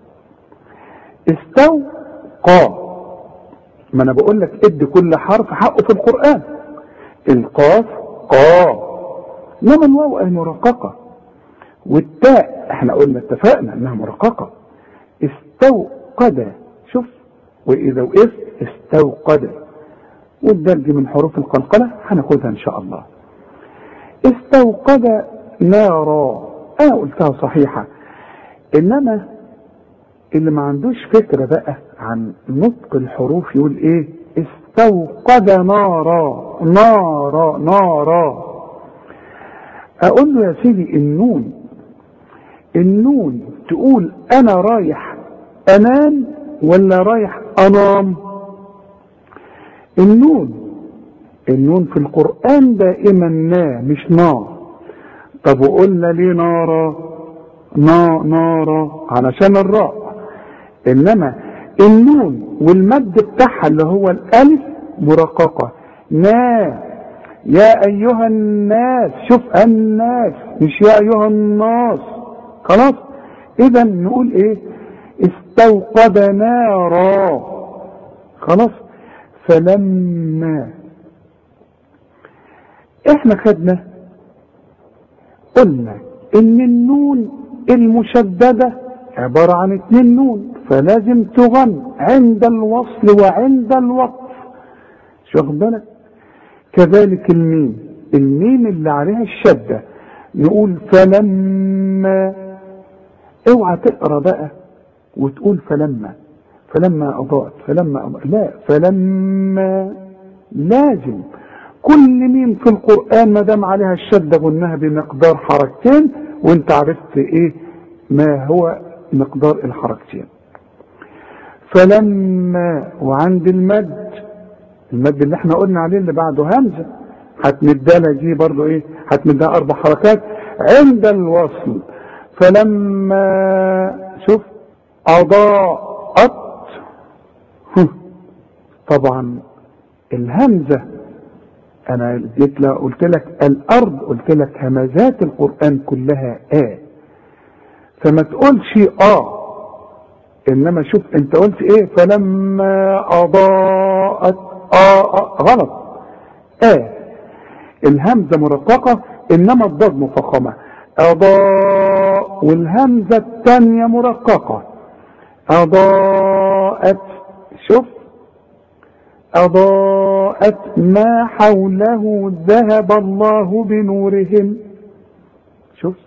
استوقى. ما انا بقول لك ادي كل حرف حقه في القرآن. القاف قا، انما الواو اي مرققة، والتاء احنا قلنا اتفقنا انها مرققة. استوقد. شوف واذا وقف استوقد، والدال دي من حروف القلقلة هناخدها ان شاء الله. استوقد نارا، انا قلتها صحيحة، انما اللي ما عندوش فكرة بقى عن نطق الحروف يقول ايه؟ استوقد نارا، نارا. اقول له يا سيدي النون تقول انا رايح انام ولا رايح انام؟ النون في القرآن دائما نا مش نا. طب وقلنا ليه نارا علشان الراء، انما النون والمد بتاعها اللي هو الالف مرققة. يا ايها الناس، شوف الناس مش يا ايها الناس. خلاص. اذا نقول ايه؟ استوقد نارا. خلاص. فلما احنا خدنا قلنا ان النون المشددة عبارة عن 2 نون، فلازم تغن عند الوصل وعند الوقف. شو واخد بالك؟ كذلك الميم اللي عليها الشدة نقول فلما. اوعى تقرا بقى وتقول فلما اضاءت لا، فلما لازم كل ميم في القرآن ما دام عليها الشدة غنها بمقدار حركتين، وانت عرفت ايه ما هو مقدار الحركتين. فلما. وعند المد اللي احنا قلنا عليه اللي بعده همزة، هتمدها دي برضو ايه؟ هتمدها 4 حركات عند الوصل. فلما شوف اضاءت. طبعا الهمزة انا جيت قلت لك الارض، قلت لك همزات القرآن كلها فما تقولش انما شوف انت قلت ايه؟ فلما اضاءت غلط. الهمزة مرققة انما الضاد مفخمة. اضاء والهمزة الثانية مرققة. اضاءت. شوف أضاءت ما حوله ذهب الله بنورهم. شوف.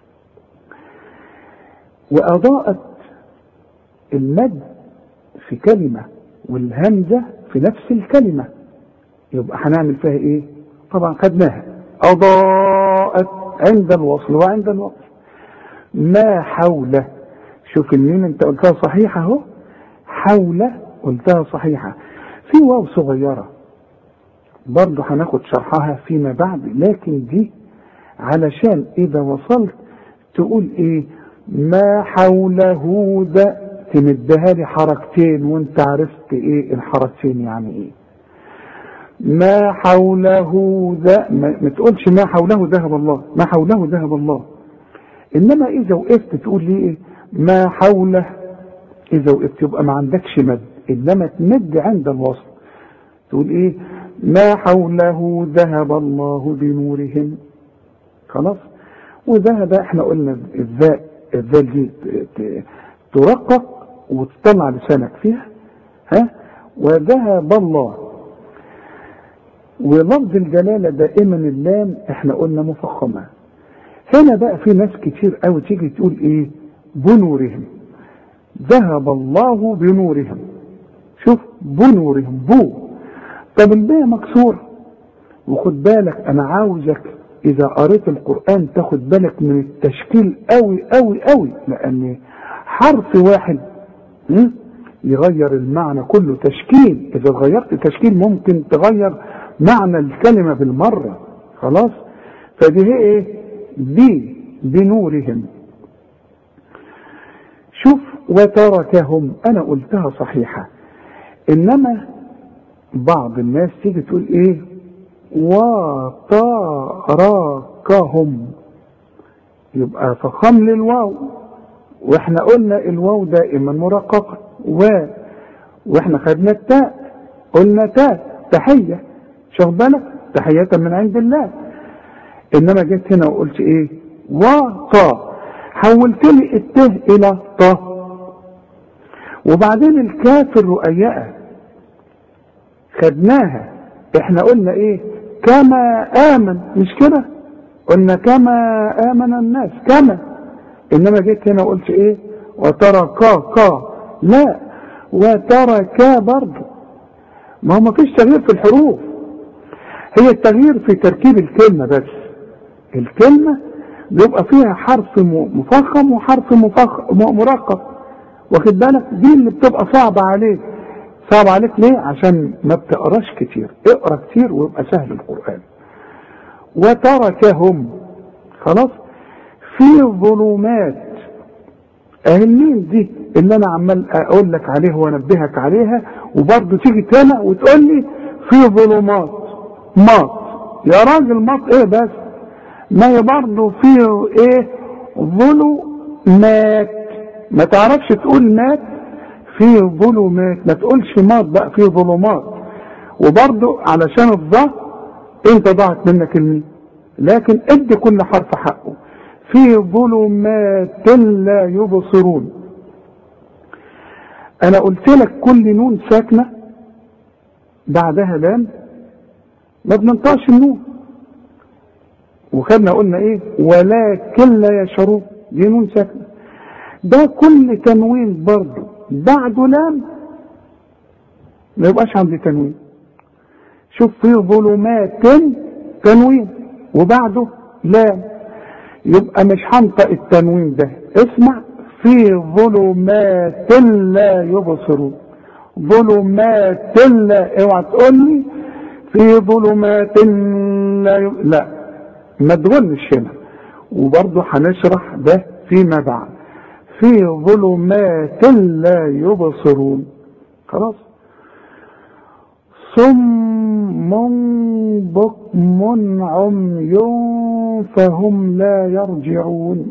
وأضاءت المد في كلمة والهمزة في نفس الكلمة، يبقى هنعمل فيها ايه؟ طبعا خدناها. أضاءت عند الوصل وعند الوقف. ما حوله. شوف الميم انت قلتها صحيحة اهو، حوله قلتها صحيحة. في واو صغيرة برضو هناخد شرحها فيما بعد، لكن دي علشان اذا وصلت تقول ايه؟ ما حوله ذا، تمدها لي حركتين وانت عرفت ايه الحركتين يعني ايه. ما حوله ذا، ما تقولش ما حوله ذهب الله، ما حوله ذهب الله. انما اذا وقفت تقول لي ايه؟ ما حوله. اذا وقفت يبقى ما عندكش مد، انما تمد عند الوصل تقول ايه؟ ما حوله ذهب الله بنورهم. خلاص. وذهب احنا قلنا الذال دي ترقق وتطلع لسانك فيها. وذهب الله. ولفظ الجلالة دائما اللام احنا قلنا مفخمة. هنا بقى في ناس كتير قوي تيجي تقول ايه؟ بنورهم. ذهب الله بنورهم. شوف بنورهم طب الباء مكسور. وخد بالك انا عاوزك اذا قريت القرآن تاخد بالك من التشكيل قوي قوي قوي، لان حرف واحد يغير المعنى كله. تشكيل اذا غيرت تشكيل ممكن تغير معنى الكلمة بالمرة. خلاص. فدي هي ايه؟ بنورهم. شوف وتركهم انا قلتها صحيحة، انما بعض الناس تيجي تقول ايه؟ وتركهم، يبقى فخم للواو. واحنا قلنا الواو دائما مرققة. واحنا خدنا التاء، قلنا تاء تحية. شوف بالك، تحية من عند الله. انما جيت هنا وقلت ايه؟ وطا، حولت لي الته الى طا. وبعدين الكاف الرؤيئة خدناها. احنا قلنا ايه؟ كما آمن، مش كده؟ قلنا كما آمن الناس، كما. انما جيت هنا وقلت ايه؟ وتركا. لا، وتركا برضه. ما هو مفيش تغيير في الحروف، هي التغيير في تركيب الكلمة بس. الكلمة بيبقى فيها حرف مفخم وحرف مرقق. واخد بالك؟ دي اللي بتبقى صعبة عليك. صعب عليك ليه؟ عشان ما بتقراش كتير. اقرا كتير ويبقى سهل القرآن. وتركهم. خلاص. في ظلمات. الميم دي اللي انا عمال اقول لك عليها وانبهك عليها، وبرضه تيجي تاني وتقول لي في ظلمات. يا راجل مط ايه بس؟ ما هي برضه فيه ايه؟ ظلمات. ما تعرفش تقول مات؟ فيه ظلمات. ما تقولش مات بقى، فيه ظلمات. وبرضه علشان الظهر انت ضاعت منك الميم، لكن ادي كل حرف حقه. في ظلمات لا يبصرون. انا قلت لك كل نون ساكنه بعدها لام ما بننطقش النون، وخدنا قلنا ايه؟ ولكن لا يشعرون، دي نون ساكنه. ده كل تنوين برضه بعده لام ما يبقاش عندي تنوين. شوف في ظلمات تنوين وبعده لام، يبقى مش هنطق التنوين ده. اسمع، في ظلمات لا يبصرون. ظلمات لا، اوعى تقول لي في ظلمات لا، ما تقولش هنا. وبرضه هنشرح ده فيما بعد. في ظلمات لا يبصرون. خلاص. صم بكم عمي فهم لا يرجعون.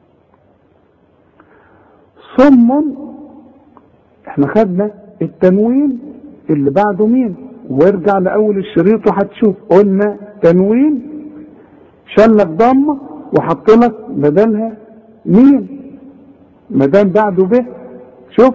صم، احنا خدنا التنوين اللي بعده مين، وارجع لاول الشريط وهتشوف قلنا تنوين شلك ضمه وحط لك بدلها مين ما دام بعده به. شوف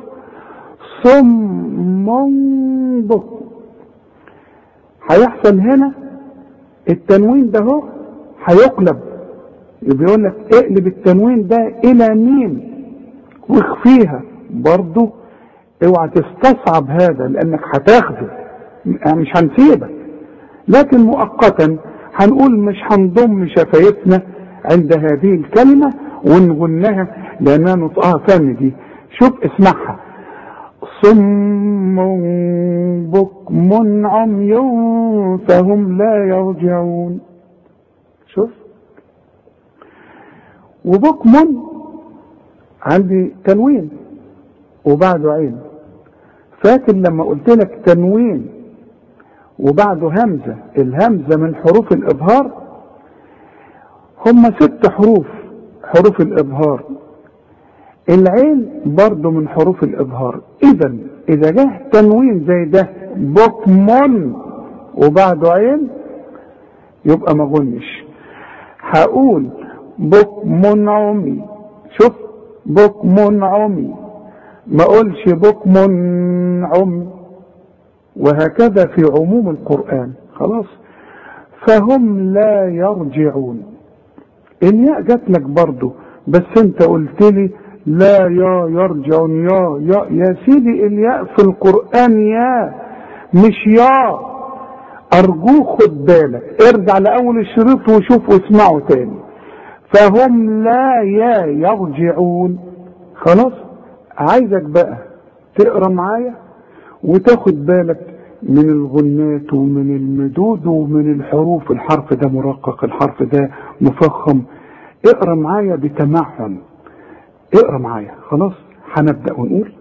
صم بكم، هيحصل هنا التنوين ده هو هيقلب. بيقول لك اقلب التنوين ده الى ميم واخفيها. برضه اوعى تستصعب هذا لانك هتاخده، مش هنسيبك، لكن مؤقتا هنقول مش هنضم شفايفنا عند هذه الكلمه ونغنها لانها نطقها فن دي. شوف اسمعها، صم بكم عمي فهم لا يرجعون. شوف، وبكم عندي تنوين وبعده عين. فاكر لما قلت لك تنوين وبعده همزة، الهمزة من حروف الإبهار، هم 6 حروف، حروف الإبهار. العين برضه من حروف الإبهار. إذا جه تنوين زي ده بكمن وبعده عين يبقى ما غنش. هقول بكمن عمي. شوف بكمن عمي، ما اقولش بكمن عمي. وهكذا في عموم القرآن. خلاص. فهم لا يرجعون. الياء جات لك برضه، بس انت قلت لي لا يا يرجعون. يا سيدي الياء في القرآن يا مش يا. ارجوك خد بالك، ارجع لاول الشريط وشوف واسمعه تاني. فهم لا يا يرجعون. خلاص. عايزك بقى تقرا معايا وتاخد بالك من الغنات ومن المدود ومن الحروف. الحرف ده مرقق، الحرف ده مفخم. اقرا معايا بتمعن، اقرا معايا. خلاص هنبدأ ونقول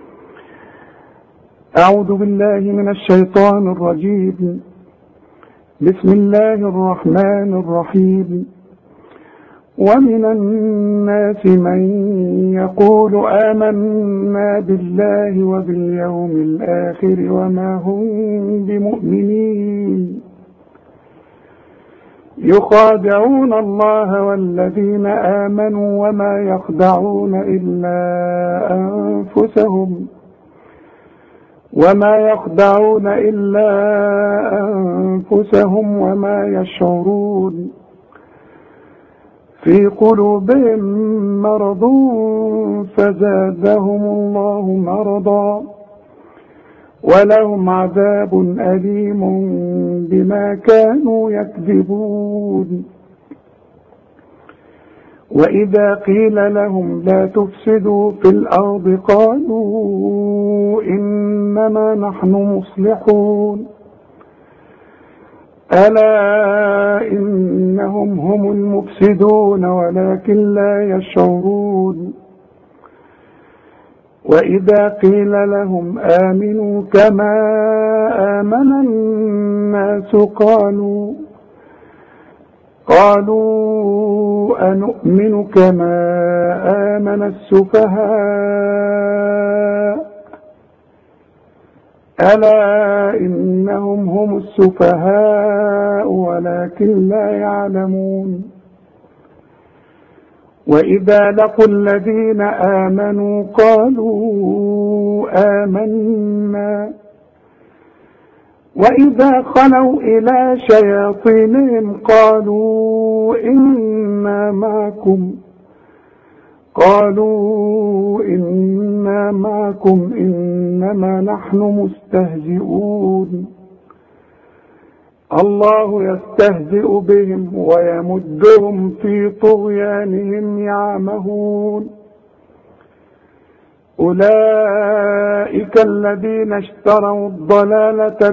أعوذ بالله من الشيطان الرجيم. بسم الله الرحمن الرحيم. ومن الناس من يقول آمنا بالله وباليوم الآخر وما هم بمؤمنين يخادعون الله والذين آمنوا وما يخدعون إلا أنفسهم وما يشعرون. في قلوبهم مرض فزادهم الله مرضا ولهم عذاب أليم بما كانوا يكذبون. وإذا قيل لهم لا تفسدوا في الأرض قالوا إنما نحن مصلحون ألا إنهم هم المفسدون ولكن لا يشعرون. وإذا قيل لهم آمنوا كما آمن الناس قالوا أنؤمن كما آمن السفهاء ألا إنهم هم السفهاء ولكن لا يعلمون وإذا لقوا الذين آمنوا قالوا آمنا وإذا خلوا إلى شياطينهم قالوا إنا معكم إنما نحن مستهزئون الله يستهزئ بهم ويمدهم في طغيانهم يعمهون أولئك الذين اشتروا الضلالة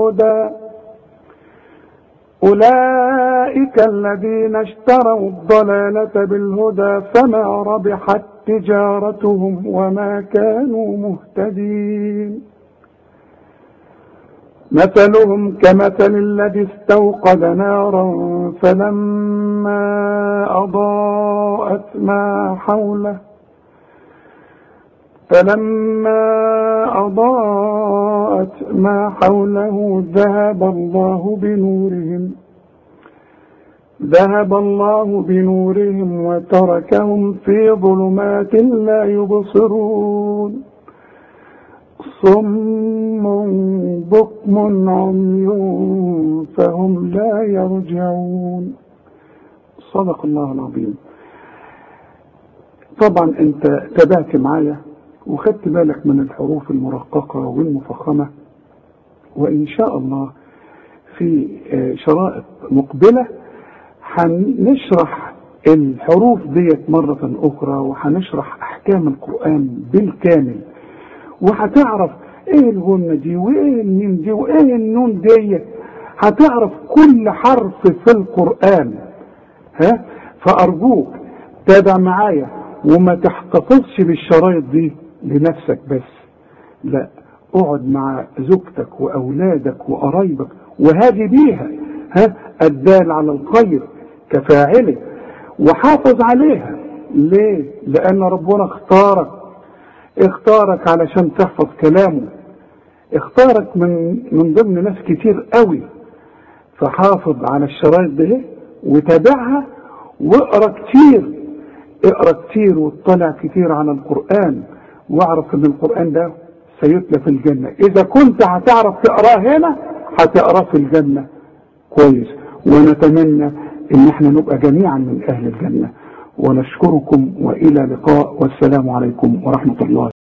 بالهدى فما ربحت تجارتهم وما كانوا مهتدين مثلهم كمثل الذي استوقد نارا فلما أضاءت ما حوله ذهب الله بنورهم وتركهم في ظلمات لا يبصرون صم بكم عمي فهم لا يرجعون. صدق الله العظيم. طبعا انت تابعت معايا وخدت بالك من الحروف المرققة والمفخمة، وإن شاء الله في شرائط مقبلة هنشرح الحروف ديت مرة أخرى، وهنشرح أحكام القرآن بالكامل، وهتعرف إيه الغنة دي وإيه الميم دي وإيه النون دي، هتعرف كل حرف في القرآن. فأرجوك تابع معايا وما تحتفظش بالشرايط دي لنفسك بس، لا، اقعد مع زوجتك وأولادك وقرايبك وهادي بيها الدال على الخير كفاعله، وحافظ عليها. ليه؟ لأن ربنا اختارك علشان تحفظ كلامه، اختارك من ضمن ناس كتير قوي. فحافظ على الشرايط دي وتابعها واقرأ كتير واطلع كتير على القرآن، واعرف ان القرآن ده سيتلى في الجنة. اذا كنت هتعرف تقراه هنا هتقراه في الجنة كويس. ونتمنى ان احنا نبقى جميعا من اهل الجنة. ونشكركم والى لقاء، والسلام عليكم ورحمة الله.